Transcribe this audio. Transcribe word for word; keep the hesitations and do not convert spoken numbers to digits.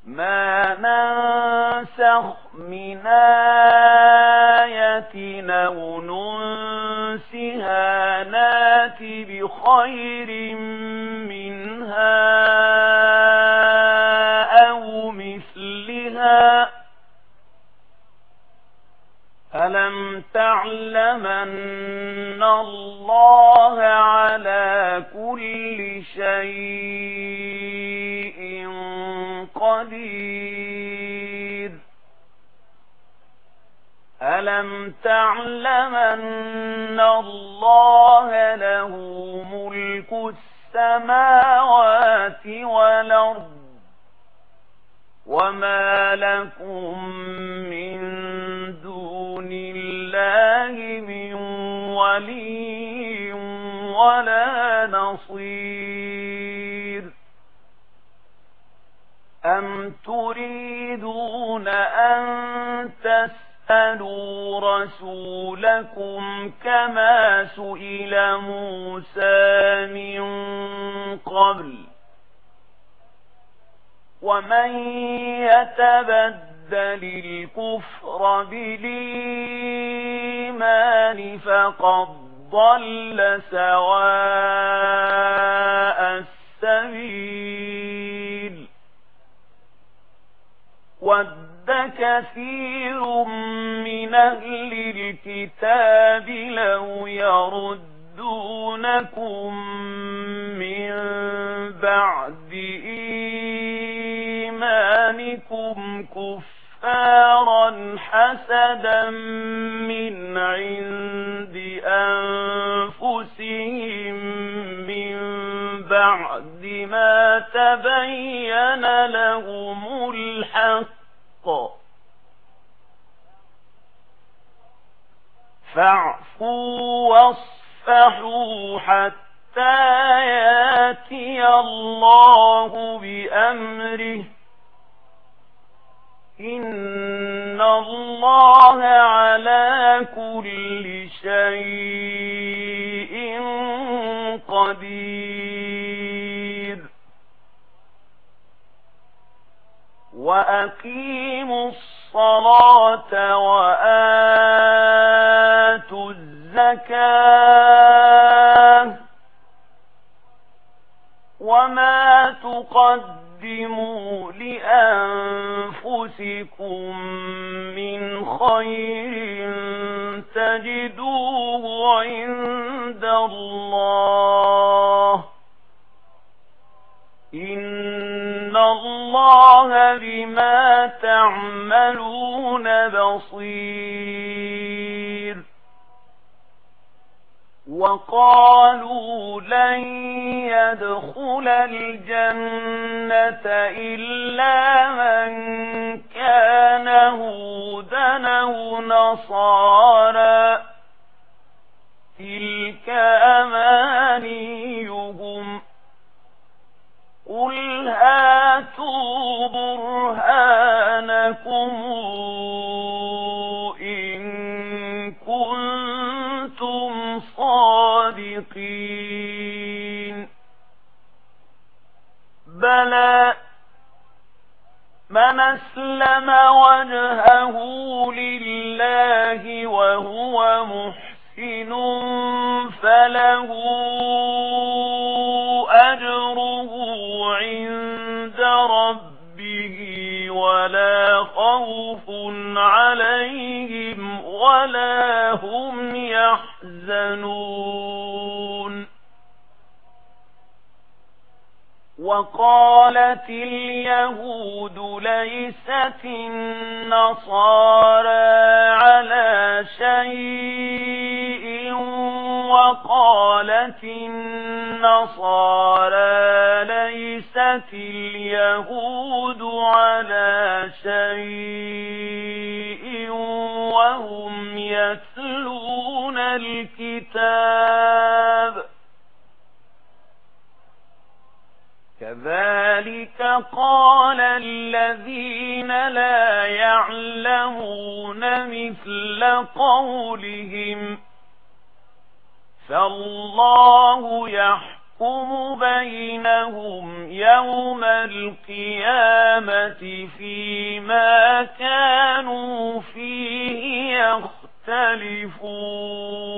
ما ننسخ من آية أو ننسها نات بخير منها أو مثلها ألم تعلم أن الله على كل شيء قدير ألم تعلم أن الله له ملك السماوات والأرض وما لكم من دون الله من ولي ولا نصير أم تريدون أن تسألوا رسولكم كما سئل موسى من قبل ومن يتبدل الكفر بالإيمان فقد ضل سواء السبيل ود كثير من أهل الكتاب لو يردونكم من بعد إيمانكم كفارا حسدا من عند أنفسهم من بعد ما تبين لهم الحق فاعفوا واصفحوا حتى ياتي الله بأمره إن الله على كل شيء قدير وأقيموا الصلاة وآتوا الزكاة وما تقدموا لأنفسكم من خير تجدوه عند الله إن الله بما تعملون بصير وقالوا لن يدخل الجنة إلا من كان هودا أو نصارى تلك أمانيهم قل هاتوا برهانكم إن كنتم صادقين بلى من أسلم وجهه لله وهو محسن فله أجره عند ربه ولا خوف عليهم ولا هم يحزنون وقالت اليهود ليست النصارى على شيء وقالت النصارى ليست اليهود على شيء وهم يتلون الكتاب كذلك قال الذين لا يعلمون مثل قولهم فالله يحكم يحكم بينهم يوم القيامة فيما كانوا فيه يختلفون.